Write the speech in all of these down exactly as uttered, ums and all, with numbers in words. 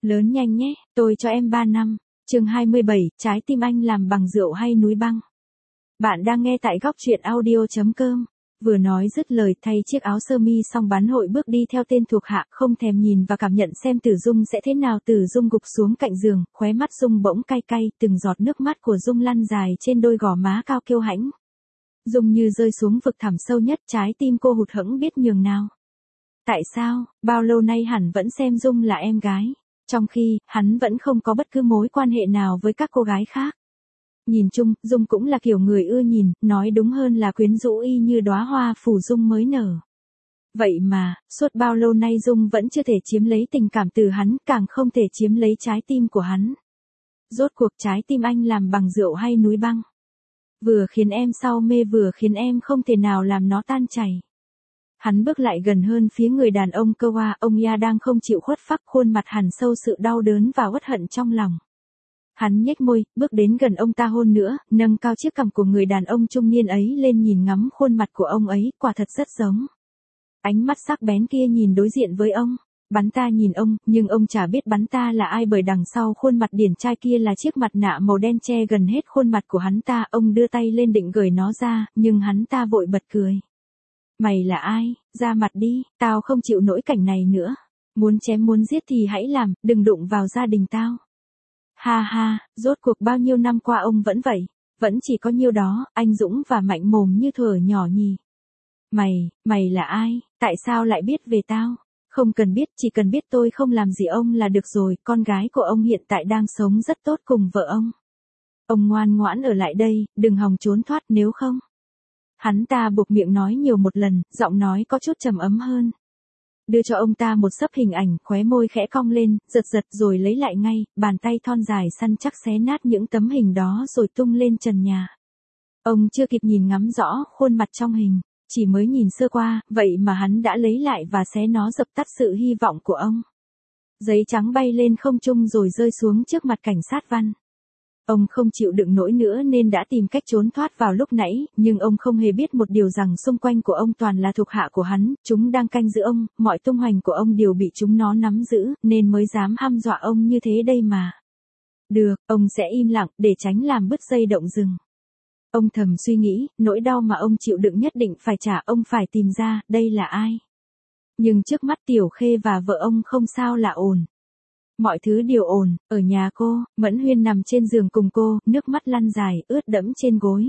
Lớn nhanh nhé, tôi cho em ba năm. Chương hai mươi bảy, trái tim anh làm bằng rượu hay núi băng. Bạn đang nghe tại góc truyện audio chấm com. Vừa nói dứt lời thay chiếc áo sơ mi xong bán hội bước đi theo tên thuộc hạ, không thèm nhìn và cảm nhận xem Tử Dung sẽ thế nào. Tử Dung gục xuống cạnh giường, khóe mắt Dung bỗng cay cay, từng giọt nước mắt của Dung lăn dài trên đôi gò má cao kiêu hãnh. Dung như rơi xuống vực thẳm sâu nhất, trái tim cô hụt hẫng biết nhường nào. Tại sao, bao lâu nay hắn vẫn xem Dung là em gái, trong khi hắn vẫn không có bất cứ mối quan hệ nào với các cô gái khác. Nhìn chung, Dung cũng là kiểu người ưa nhìn, nói đúng hơn là quyến rũ y như đóa hoa phủ dung mới nở. Vậy mà, suốt bao lâu nay Dung vẫn chưa thể chiếm lấy tình cảm từ hắn, càng không thể chiếm lấy trái tim của hắn. Rốt cuộc trái tim anh làm bằng rượu hay núi băng? Vừa khiến em say mê vừa khiến em không thể nào làm nó tan chảy. Hắn bước lại gần hơn phía người đàn ông cơ hoa, ông ya đang không chịu khuất phác, khuôn mặt hằn sâu sự đau đớn và uất hận trong lòng. Hắn nhếch môi, bước đến gần ông ta hôn nữa, nâng cao chiếc cằm của người đàn ông trung niên ấy lên nhìn ngắm khuôn mặt của ông ấy, quả thật rất giống. Ánh mắt sắc bén kia nhìn đối diện với ông, bắn ta nhìn ông, nhưng ông chả biết bắn ta là ai bởi đằng sau khuôn mặt điển trai kia là chiếc mặt nạ màu đen che gần hết khuôn mặt của hắn ta. Ông đưa tay lên định gởi nó ra, nhưng hắn ta vội bật cười. Mày là ai, ra mặt đi, tao không chịu nổi cảnh này nữa. Muốn chém muốn giết thì hãy làm, đừng đụng vào gia đình tao. Ha ha, rốt cuộc bao nhiêu năm qua ông vẫn vậy, vẫn chỉ có nhiêu đó, anh dũng và mạnh mồm như thuở nhỏ nhì. Mày, mày là ai, tại sao lại biết về tao? Không cần biết, chỉ cần biết tôi không làm gì ông là được rồi, con gái của ông hiện tại đang sống rất tốt cùng vợ ông. Ông ngoan ngoãn ở lại đây, đừng hòng trốn thoát nếu không. Hắn ta buộc miệng nói nhiều một lần, giọng nói có chút trầm ấm hơn. Đưa cho ông ta một xấp hình ảnh, khóe môi khẽ cong lên, giật giật rồi lấy lại ngay, bàn tay thon dài săn chắc xé nát những tấm hình đó rồi tung lên trần nhà. Ông chưa kịp nhìn ngắm rõ khuôn mặt trong hình, chỉ mới nhìn sơ qua, vậy mà hắn đã lấy lại và xé nó dập tắt sự hy vọng của ông. Giấy trắng bay lên không trung rồi rơi xuống trước mặt cảnh sát Văn. Ông không chịu đựng nổi nữa nên đã tìm cách trốn thoát vào lúc nãy, nhưng ông không hề biết một điều rằng xung quanh của ông toàn là thuộc hạ của hắn, chúng đang canh giữ ông, mọi tung hoành của ông đều bị chúng nó nắm giữ, nên mới dám hăm dọa ông như thế đây mà. Được, ông sẽ im lặng, để tránh làm bứt dây động rừng. Ông thầm suy nghĩ, nỗi đau mà ông chịu đựng nhất định phải trả, ông phải tìm ra, đây là ai. Nhưng trước mắt Tiểu Khê và vợ ông không sao là ổn. Mọi thứ đều ổn, ở nhà cô, Mẫn Huyên nằm trên giường cùng cô, nước mắt lăn dài, ướt đẫm trên gối.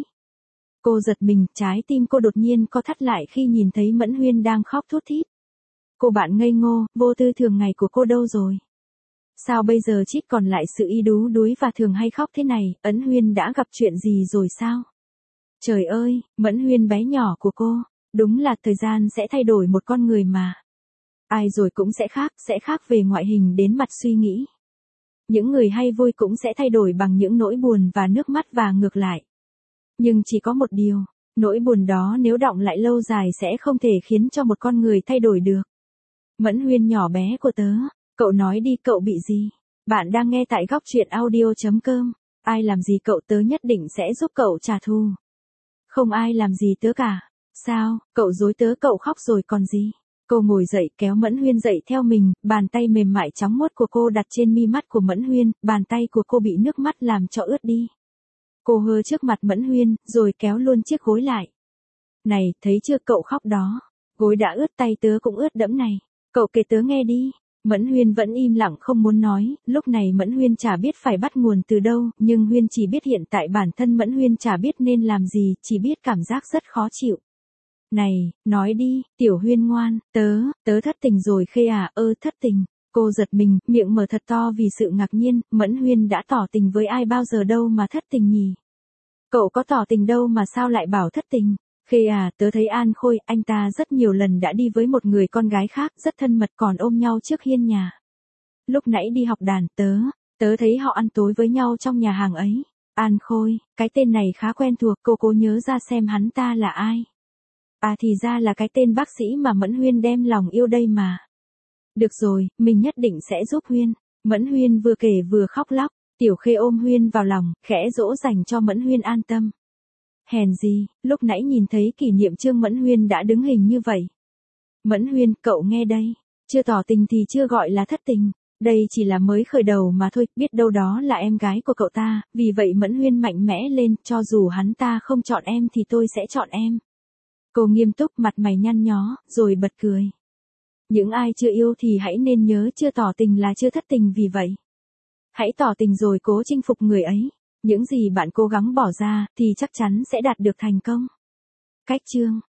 Cô giật mình, trái tim cô đột nhiên co thắt lại khi nhìn thấy Mẫn Huyên đang khóc thút thít. Cô bạn ngây ngô, vô tư thường ngày của cô đâu rồi? Sao bây giờ chỉ còn lại sự y đú đuối và thường hay khóc thế này, Ấn Huyên đã gặp chuyện gì rồi sao? Trời ơi, Mẫn Huyên bé nhỏ của cô, đúng là thời gian sẽ thay đổi một con người mà. Ai rồi cũng sẽ khác, sẽ khác về ngoại hình đến mặt suy nghĩ. Những người hay vui cũng sẽ thay đổi bằng những nỗi buồn và nước mắt và ngược lại. Nhưng chỉ có một điều, nỗi buồn đó nếu đọng lại lâu dài sẽ không thể khiến cho một con người thay đổi được. Mẫn Huyên nhỏ bé của tớ, cậu nói đi, cậu bị gì? Bạn đang nghe tại góc truyện audio chấm com. Ai làm gì cậu, tớ nhất định sẽ giúp cậu trả thù. Không ai làm gì tớ cả. Sao, cậu dối tớ, cậu khóc rồi còn gì? Cô ngồi dậy kéo Mẫn Huyên dậy theo mình, bàn tay mềm mại trắng muốt của cô đặt trên mi mắt của Mẫn Huyên, bàn tay của cô bị nước mắt làm cho ướt đi. Cô hơ trước mặt Mẫn Huyên, rồi kéo luôn chiếc gối lại. Này, thấy chưa, cậu khóc đó. Gối đã ướt, tay tớ cũng ướt đẫm này. Cậu kể tớ nghe đi. Mẫn Huyên vẫn im lặng không muốn nói, lúc này Mẫn Huyên chả biết phải bắt nguồn từ đâu, nhưng Huyên chỉ biết hiện tại bản thân Mẫn Huyên chả biết nên làm gì, chỉ biết cảm giác rất khó chịu. Này, nói đi, Tiểu Huyên ngoan, tớ, tớ thất tình rồi Khê à, ơ thất tình. Cô giật mình, miệng mở thật to vì sự ngạc nhiên, Mẫn Huyên đã tỏ tình với ai bao giờ đâu mà thất tình nhỉ? Cậu có tỏ tình đâu mà sao lại bảo thất tình? Khê à, tớ thấy An Khôi, anh ta rất nhiều lần đã đi với một người con gái khác, rất thân mật còn ôm nhau trước hiên nhà. Lúc nãy đi học đàn, tớ, tớ thấy họ ăn tối với nhau trong nhà hàng ấy. An Khôi, cái tên này khá quen thuộc, cô cố nhớ ra xem hắn ta là ai. À thì ra là cái tên bác sĩ mà Mẫn Huyên đem lòng yêu đây mà. Được rồi, mình nhất định sẽ giúp Huyên. Mẫn Huyên vừa kể vừa khóc lóc, Tiểu Khê ôm Huyên vào lòng, khẽ dỗ dành cho Mẫn Huyên an tâm. Hèn gì, lúc nãy nhìn thấy kỷ niệm chương Mẫn Huyên đã đứng hình như vậy. Mẫn Huyên, cậu nghe đây, chưa tỏ tình thì chưa gọi là thất tình. Đây chỉ là mới khởi đầu mà thôi, biết đâu đó là em gái của cậu ta, vì vậy Mẫn Huyên mạnh mẽ lên, cho dù hắn ta không chọn em thì tôi sẽ chọn em. Cô nghiêm túc, mặt mày nhăn nhó, rồi bật cười. Những ai chưa yêu thì hãy nên nhớ chưa tỏ tình là chưa thất tình, vì vậy hãy tỏ tình rồi cố chinh phục người ấy. Những gì bạn cố gắng bỏ ra thì chắc chắn sẽ đạt được thành công. Cách chương